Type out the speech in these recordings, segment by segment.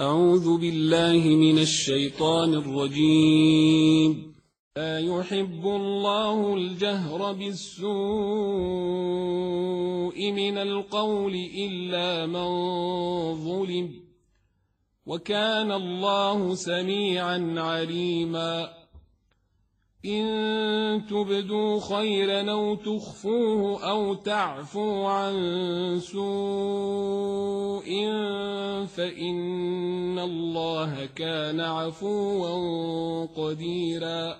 أعوذ بالله من الشيطان الرجيم. لا يحب الله الجهر بالسوء من القول إلا من ظلم، وكان الله سميعا عليما. إن تبدوا خيرا أو تخفوه أو تعفوا عن سوء فإن الله كان عفوا قديرا.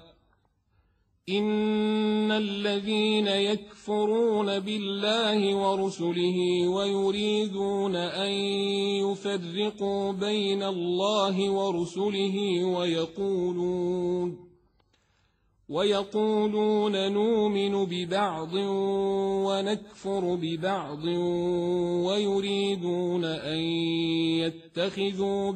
إن الذين يكفرون بالله ورسله ويريدون أن يفرقوا بين الله ورسله ويقولون نؤمن ببعض ونكفر ببعض ويريدون أن يتخذوا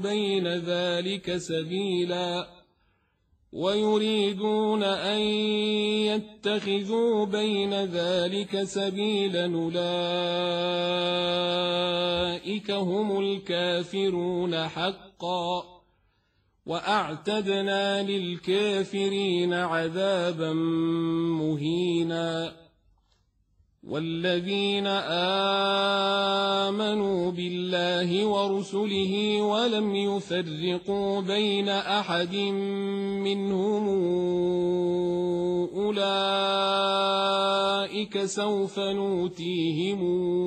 بين ذلك سبيلا أولئك هم الكافرون حقا، وأعتدنا للكافرين عذابا مهينا. والذين آمنوا بالله ورسله ولم يفرقوا بين أحد منهم أولئك سوف نؤتيهم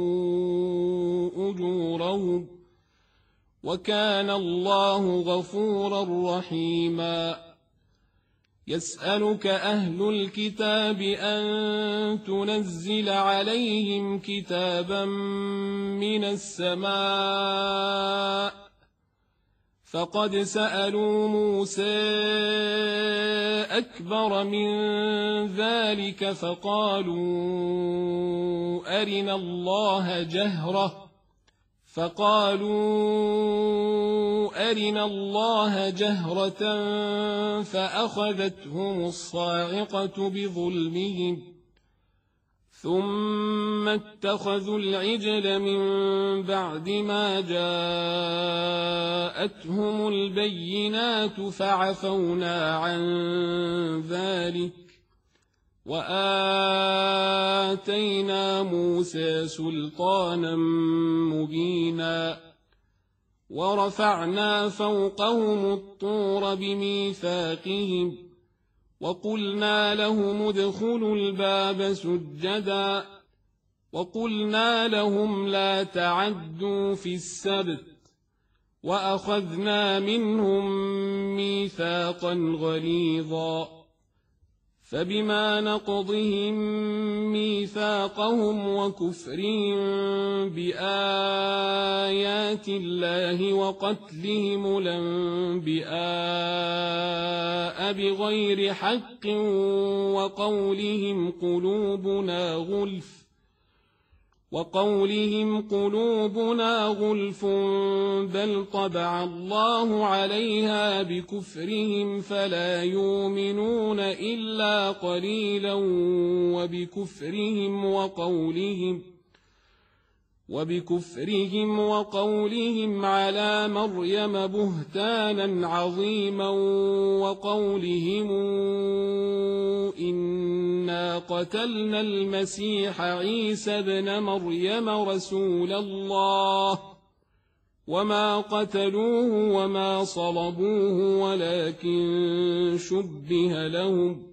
أجورهم، وكان الله غفورا رحيما. يسألك أهل الكتاب أن تنزل عليهم كتابا من السماء، فقد سألوا موسى أكبر من ذلك فقالوا أرنا الله جهرة فأخذتهم الصاعقة بظلمهم، ثم اتخذوا العجل من بعد ما جاءتهم البينات فعفونا عن ذلك، وآتينا موسى سلطانا مبينا. ورفعنا فوقهم الطور بميثاقهم وقلنا لهم ادخلوا الباب سجدا، وقلنا لهم لا تعدوا في السبت، وأخذنا منهم ميثاقا غليظا. فبما نقضهم ميثاقهم وكفرهم بآيات الله وقتلهم الأنبياء بغير حق وقولهم قلوبنا غلف بل طبع الله عليها بكفرهم فلا يؤمنون إلا قليلا. وبكفرهم وقولهم على مريم بهتانا عظيما، وقولهم إنا قتلنا المسيح عيسى ابن مريم رسول الله، وما قتلوه وما صلبوه ولكن شبه لهم،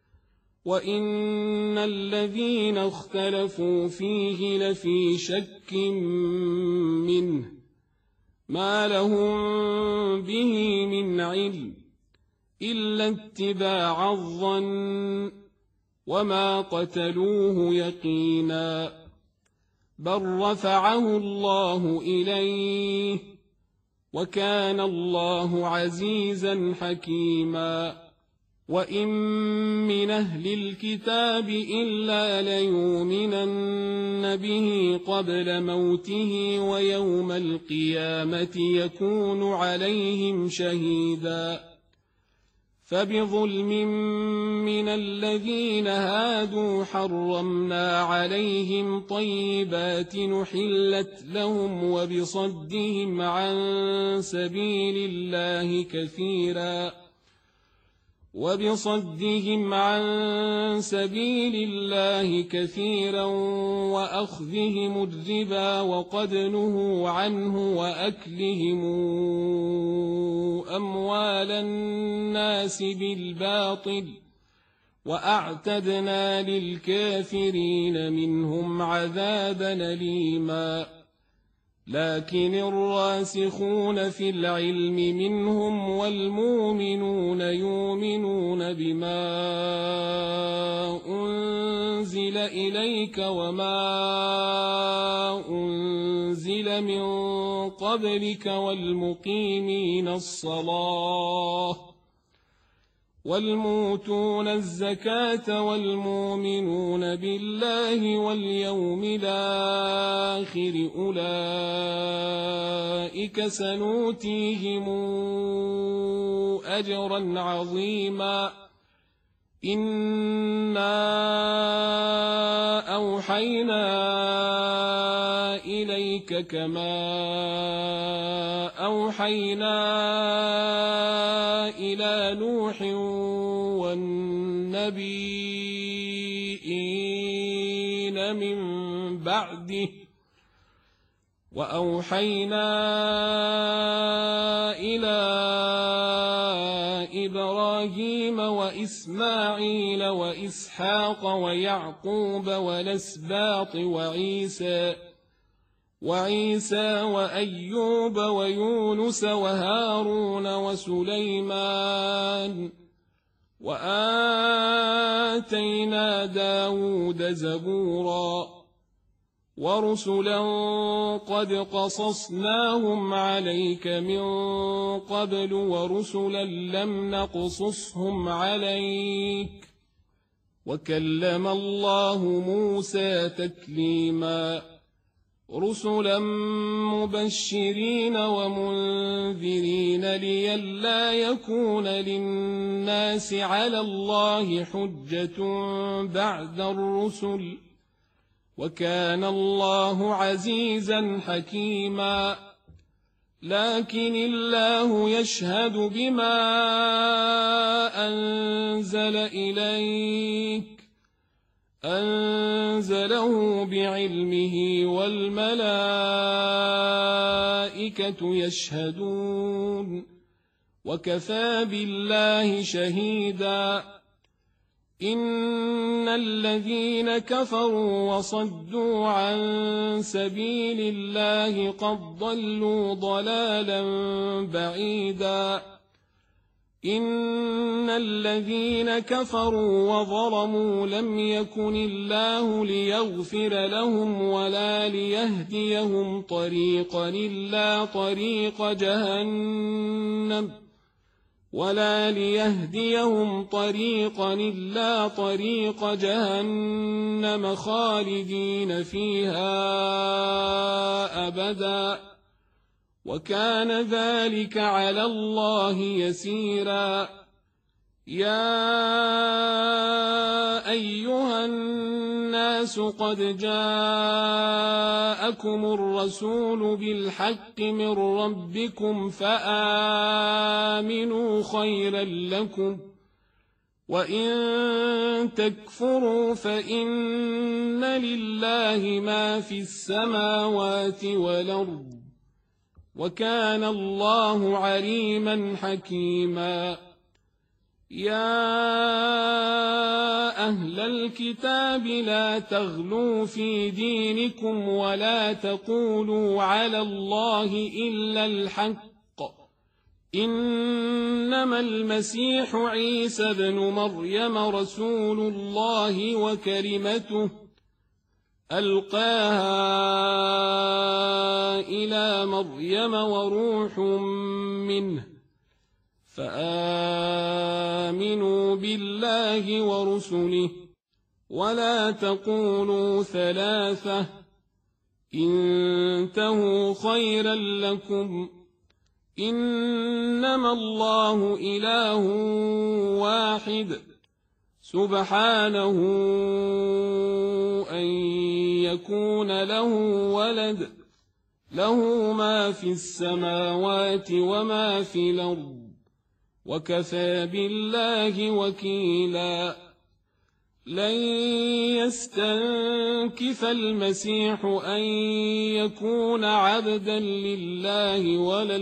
وإن الذين اختلفوا فيه لفي شك منه ما لهم به من علم إلا اتباع الظن، وما قتلوه يقينا، بل رفعه الله إليه، وكان الله عزيزا حكيما. وإن من أهل الكتاب إلا ليؤمنن به قبل موته ويوم القيامة يكون عليهم شهيدا. فبظلم من الذين هادوا حرمنا عليهم طيبات نحلت لهم وبصدهم عن سبيل الله كثيرا وأخذهم الربا وقد نهوا عنه وأكلهم أموال الناس بالباطل وأعتدنا للكافرين منهم عذابا أليما لكن الراسخون في العلم منهم والمؤمنون يؤمنون بما أنزل إليك وما أنزل من قبلك والمقيمين الصلاة والمؤتون الزكاة والمؤمنون بالله واليوم الآخر أولئك سنؤتيهم أجرا عظيما إنا أوحينا إليك كما أوحينا إلى نوح والنبيين من بعده وأوحينا إلى إبراهيم وإسماعيل وإسحاق ويعقوب والأسباط وعيسى وأيوب ويونس وهارون وسليمان وآتينا داود زبورا ورسلا قد قصصناهم عليك من قبل ورسلا لم نقصصهم عليك وكلم الله موسى تكليما رسلا مبشرين ومنذرين لئلا يكون للناس على الله حجة بعد الرسل وكان الله عزيزا حكيما لكن الله يشهد بما أنزل إليك أنزله بعلمه والملائكة يشهدون وكفى بالله شهيدا إن الذين كفروا وصدوا عن سبيل الله قد ضلوا ضلالا بعيدا إن الذين كفروا وظلموا لم يكن الله ليغفر لهم ولا ليهديهم طريقا إلا طريق جهنم خالدين فيها أبدا وكان ذلك على الله يسيرا يا أيها الناس قد جاءكم الرسول بالحق من ربكم فآمنوا خيرا لكم وإن تكفروا فإن لله ما في السماوات والأرض وكان الله عليما حكيما يا أهل الكتاب لا تغلوا في دينكم ولا تقولوا على الله إلا الحق إنما المسيح عيسى ابن مريم رسول الله وكلمته ألقاها إلى مريم وروح منه فآمنوا بالله ورسله ولا تقولوا ثلاثة انتهوا خيرا لكم إنما الله إله واحد سبحانه أن يكون له ولد له ما في السماوات وما في الأرض وكفى بالله وكيلا لن يستنكف المسيح أن يكون عبدا لله ولا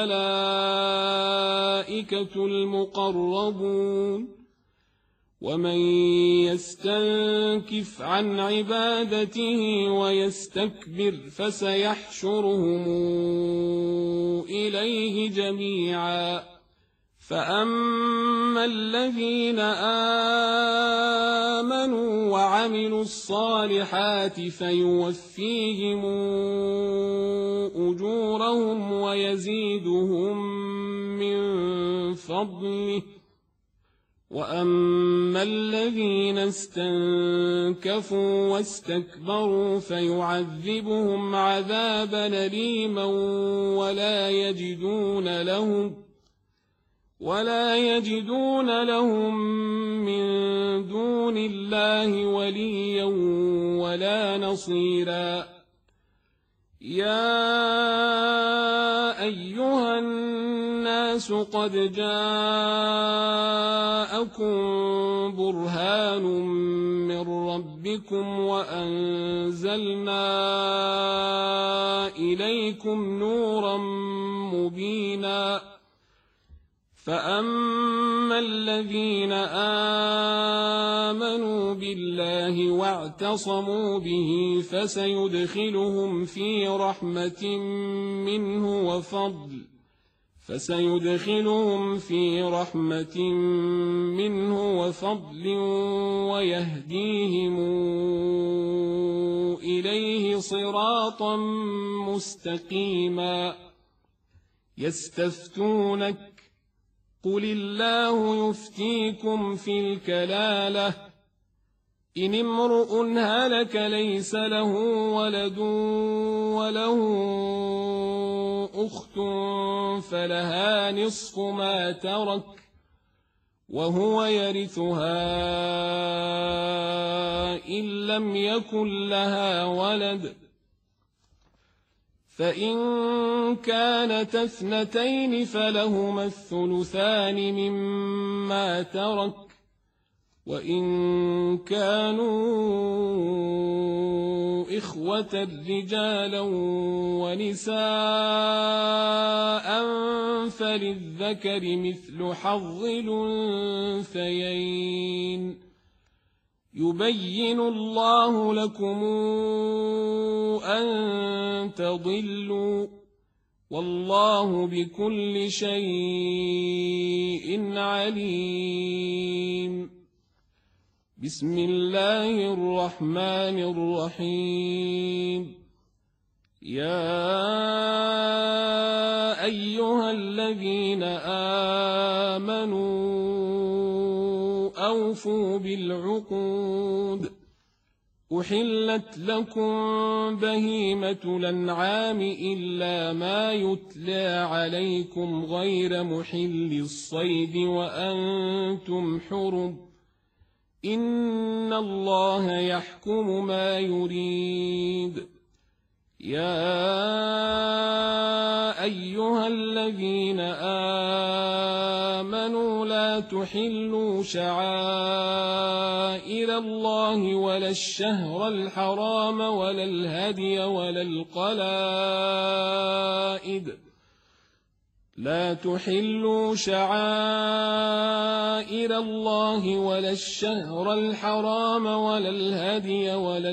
الملائكة المقربون ومن يستنكف عن عبادته ويستكبر فسيحشرهم إليه جميعا فأما الذين آمنوا وعملوا الصالحات فيوفيهم أجورهم ويزيدهم من فضله وأما الذين استنكفوا واستكبروا فيعذبهم عذابا أليما ولا يجدون لهم من دون الله وليا ولا نصيرا يا أيها الناس قد جاءكم برهان من ربكم وأنزلنا إليكم نورا مبينا فأما الذين آمنوا بالله واعتصموا به فسيدخلهم في رحمة منه وفضل ويهديهم إليه صراطا مستقيما يستفتونك قل الله يفتيكم في الكلالة إن امرؤ هلك ليس له ولد وله أخت فلها نصف ما ترك وهو يرثها إن لم يكن لها ولد فإن كانت اثنتين فلهما الثلثان مما ترك وإن كانوا إخوة رجالا ونساء فللذكر مثل حظ الأنثيين يبين الله لكم أن تضلوا والله بكل شيء عليم بسم الله الرحمن الرحيم يا أيها الذين آمنوا أوفوا بالعقود أحلت لكم بهيمة الأنعام إلا ما يتلى عليكم غير محل الصيد وأنتم حرم إن الله يحكم ما يريد يا أيها الذين آمنوا لا تحلوا شعائر الله ولا الشهر الحرام ولا الهدي ولا القلائد لا تحلوا شعائر الله ولا الشهر الحرام ولا الهدي ولا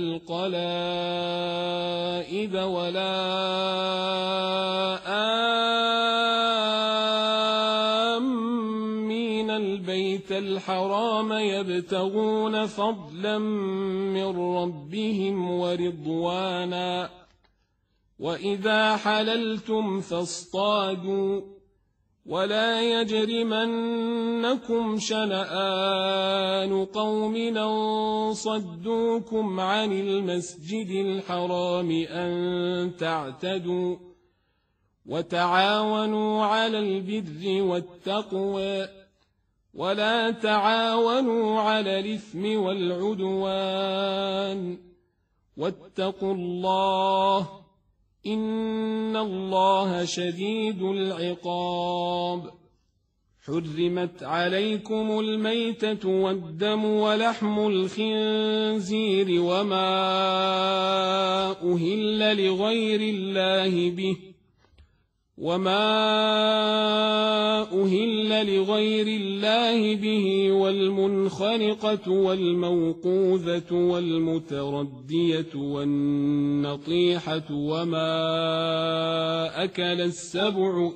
القلائد ولا آمين البيت الحرام يبتغون فضلا من ربهم ورضوانا وإذا حللتم فاصطادوا ولا يجرمنكم شنآن قوم أن صدوكم عن المسجد الحرام أن تعتدوا وتعاونوا على البر والتقوى ولا تعاونوا على الإثم والعدوان واتقوا الله إن الله شديد العقاب. حرمت عليكم الميتة والدم ولحم الخنزير وما أهل لغير الله به والمنخنقة والموقوذة والمتردية والنطيحة وما أكل السبع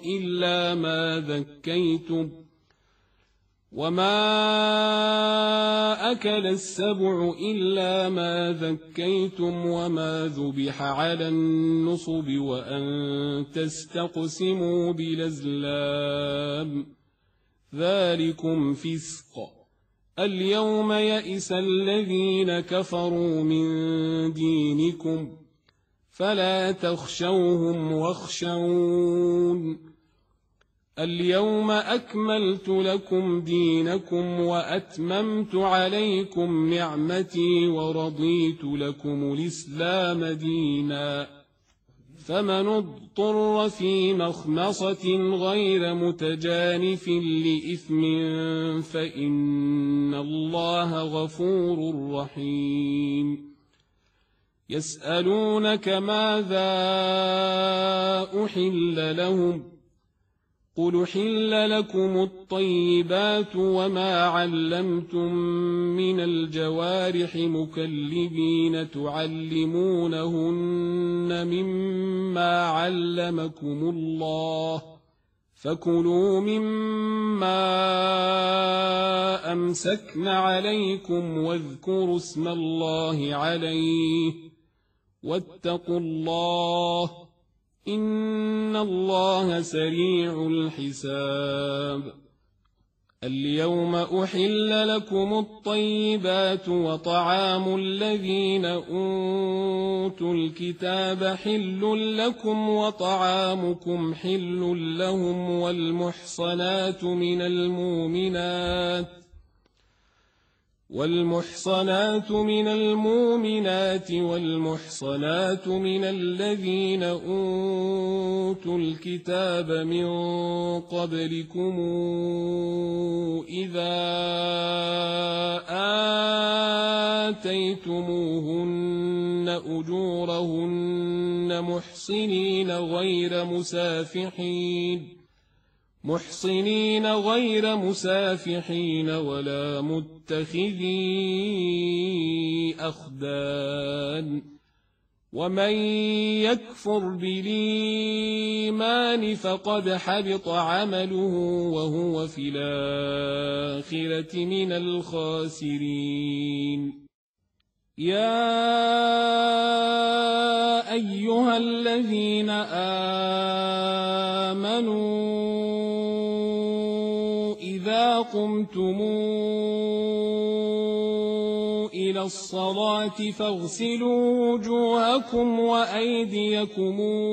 إلا ما ذكيتم وما ذبح على النصب وأن تستقسموا بالأزلام ذلكم فسق. اليوم يئس الذين كفروا من دينكم فلا تخشوهم واخشون. اليوم أكملت لكم دينكم وأتممت عليكم نعمتي ورضيت لكم الإسلام دينا. فمن اضطر في مخمصة غير متجانف لإثم فإن الله غفور رحيم. يسألونك ماذا أحل لهم قل أحل لكم الطيبات وما علمتم من الجوارح مكلبين تعلمونهن مما علمكم الله فكلوا مما أمسكن عليكم واذكروا اسم الله عليه واتقوا الله إن الله سريع الحساب. اليوم أحل لكم الطيبات وطعام الذين أوتوا الكتاب حل لكم وطعامكم حل لهم والمحصنات من المؤمنات والمحصنات من الذين أوتوا الكتاب من قبلكم إذا آتيتموهن أجورهن محصنين غير مسافحين ولا متخذي أخدان. ومن يكفر بالإيمان فقد حبط عمله وهو في الآخرة من الخاسرين. يا أيها الذين آمنوا إذا قمتم إلى الصلاة فاغسلوا وجوهكم وأيديكم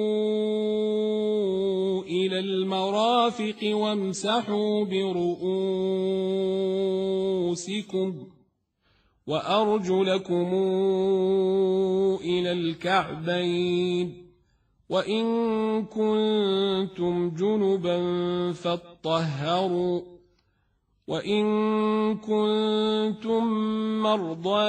إلى المرافق وامسحوا برؤوسكم وأرجلكم إلى الكعبين وإن كنتم جنبا فاطهروا وإن كنتم مرضى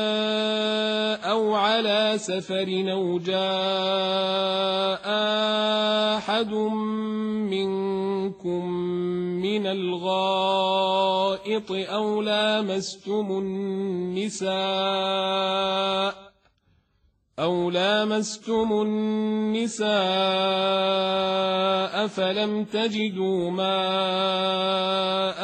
أو على سفر أو جاء أحد منكم من الغائط أو لامستم النساء فلم تجدوا ماء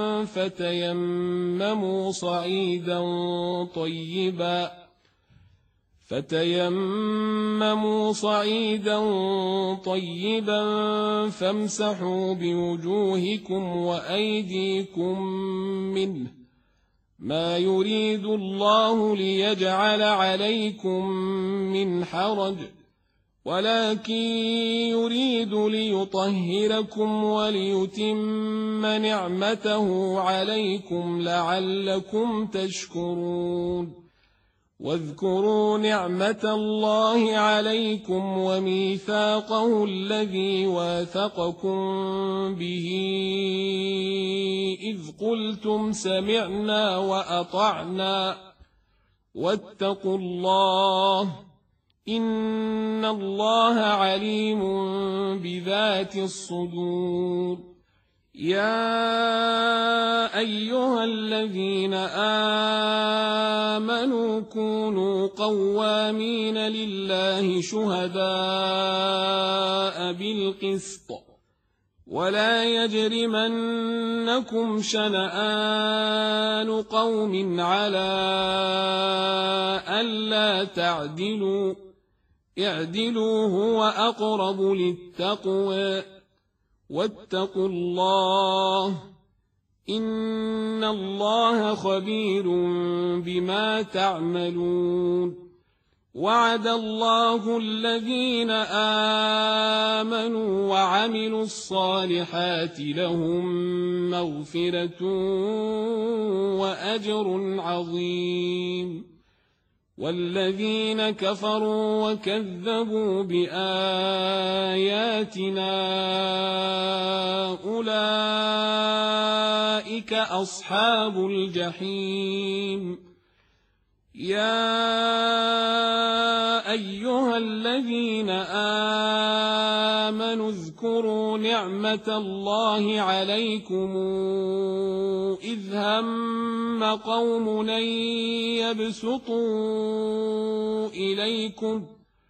فتيمموا صعيدا طيبا فامسحوا بوجوهكم وأيديكم منه ما يريد الله ليجعل عليكم من حرج ولكن يريد ليطهركم وليتم نعمته عليكم لعلكم تشكرون واذكروا نعمة الله عليكم وميثاقه الذي واثقكم به إذ قلتم سمعنا وأطعنا واتقوا الله إن الله عليم بذات الصدور يا أيها الذين آمنوا كونوا قوامين لله شهداء بالقسط ولا يجرمنكم شنآن قوم على ألا تعدلوا اعدلوا هو أقرب للتقوى واتقوا الله إن الله خبير بما تعملون وعد الله الذين آمنوا وعملوا الصالحات لهم مغفرة وأجر عظيم والذين كفروا وكذبوا بآياتنا أولئك أصحاب الجحيم يا أيها الذين آمنوا اذكروا نعمة الله عليكم إذ هم قوم أن يبسطوا إليكم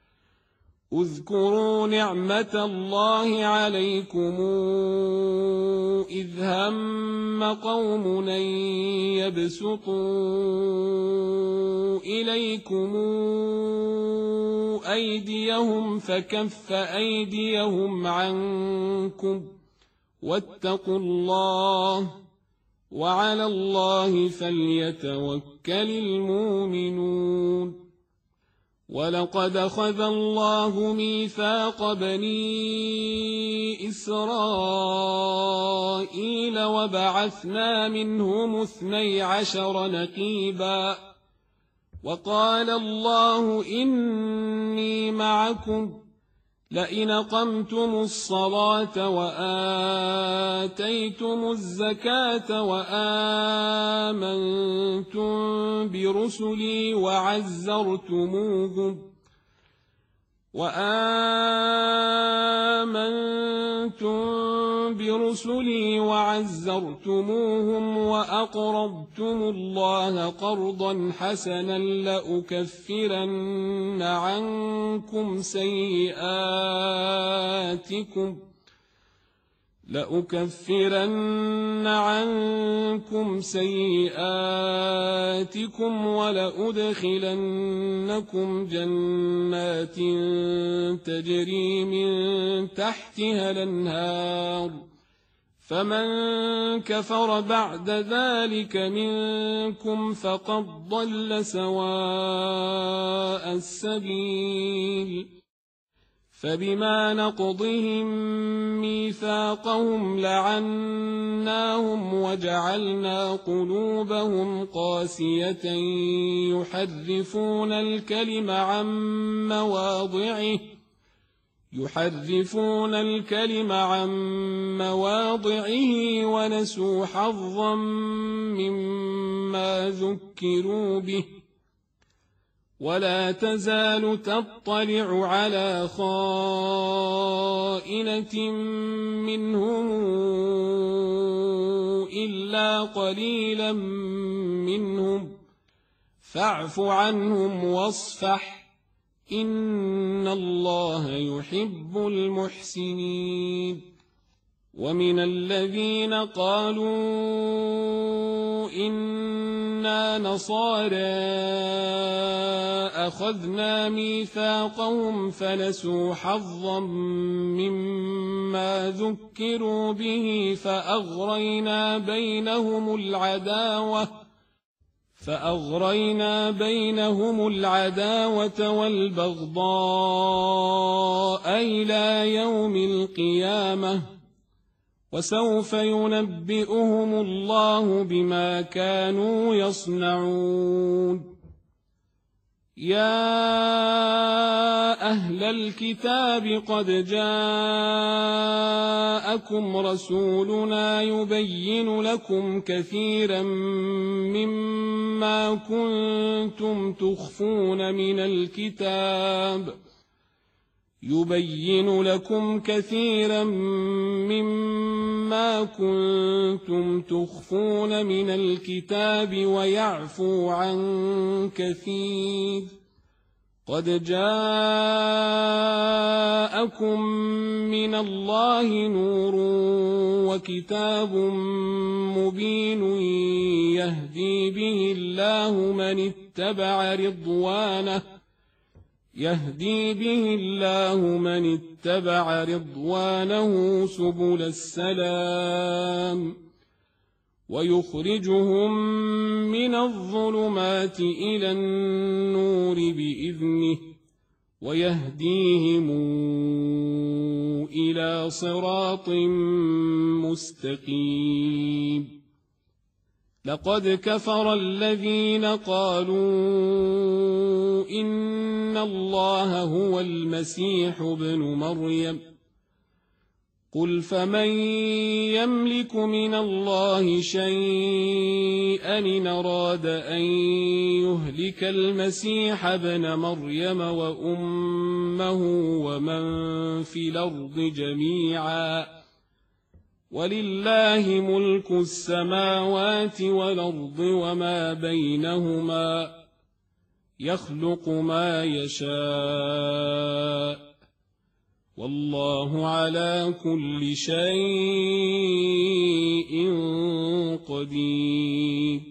اذكروا نعمة الله عليكم إذ هم قوم أن يبسطوا إليكم أيديهم فكف أيديهم عنكم واتقوا الله وعلى الله فليتوكل المؤمنون ولقد أخذ الله ميثاق بني إسرائيل وبعثنا منهم 12 نقيبا وقال الله إني معكم لئن أقمتم الصلاة وآتيتم الزكاة وآمنتم برسلي وعزرتموهم وأقرضتم الله قرضا حسنا لأكفرن عنكم سيئاتكم ولأدخلنكم جنات تجري من تحتها الأنهار فمن كفر بعد ذلك منكم فقد ضل سواء السبيل فبما نقضهم ميثاقهم لعناهم وجعلنا قلوبهم قاسية يحرفون الكلم عن مواضعه ونسوا حظا مما ذكروا به ولا تزال تطلع على خائنة منهم إلا قليلا منهم فاعف عنهم واصفح إن الله يحب المحسنين ومن الذين قالوا إنا نصارى أخذنا ميثاقهم فنسوا حظا مما ذكروا فأغرينا بينهم العداوة والبغضاء إلى يوم القيامة وسوف ينبئهم الله بما كانوا يصنعون يا أهل الكتاب قد جاءكم رسولنا يبين لكم كثيرا مما كنتم تخفون من الكتاب ويعفو عن كثير قد جاءكم من الله نور وكتاب مبين يهدي به الله من اتبع رضوانه سبل السلام ويخرجهم من الظلمات إلى النور بإذنه ويهديهم إلى صراط مستقيم لقد كفر الذين قالوا إن الله هو المسيح ابن مريم قل فمن يملك من الله شيئا إن أراد أن يهلك المسيح ابن مريم وأمه ومن في الأرض جميعا ولله ملك السماوات والأرض وما بينهما يخلق ما يشاء والله على كل شيء قدير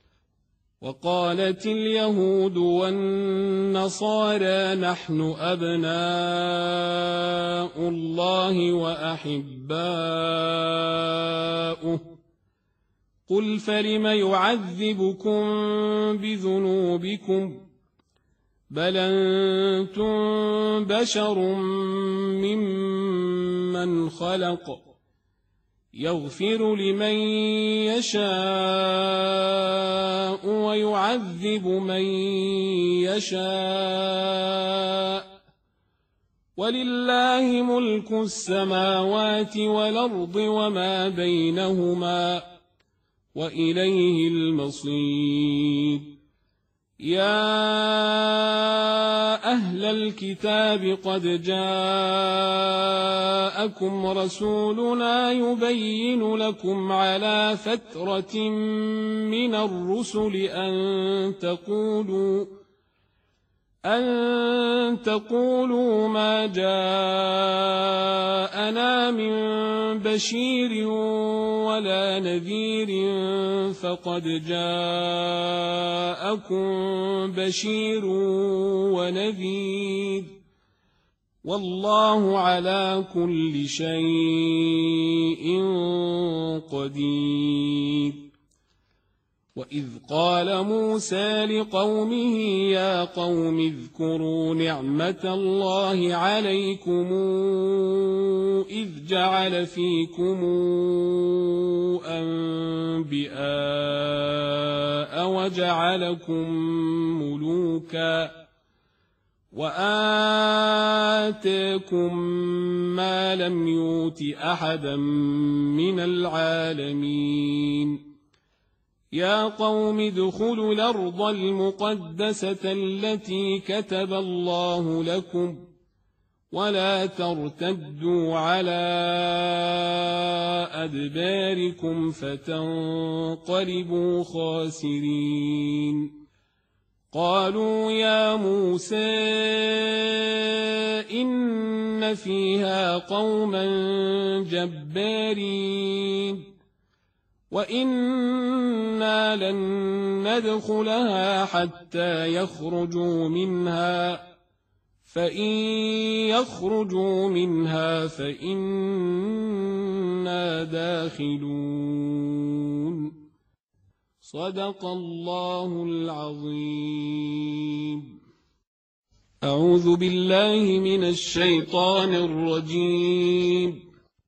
وقالت اليهود والنصارى نحن أبناء الله وأحباؤه قل فلم يعذبكم بذنوبكم بل أنتم بشر ممن خلق يغفر لمن يشاء ويعذب من يشاء ولله ملك السماوات والأرض وما بينهما وإليه المصير يا أهل الكتاب قد جاءكم رسولنا يبين لكم على فترة من الرسل أن تقولوا ما جاءنا من بشير ولا نذير فقد جاءكم بشير ونذير والله على كل شيء قدير وإذ قال موسى لقومه يا قوم اذكروا نعمة الله عليكم إذ جعل فيكم أنبياء وجعلكم ملوكا وآتاكم ما لم يؤت أحدا من العالمين يا قوم ادخلوا الأرض المقدسة التي كتب الله لكم ولا ترتدوا على أدباركم فتنقلبوا خاسرين قالوا يا موسى إن فيها قوما جبارين وإنا لن ندخلها حتى يخرجوا منها فإن يخرجوا منها فإنا داخلون صدق الله العظيم. أعوذ بالله من الشيطان الرجيم.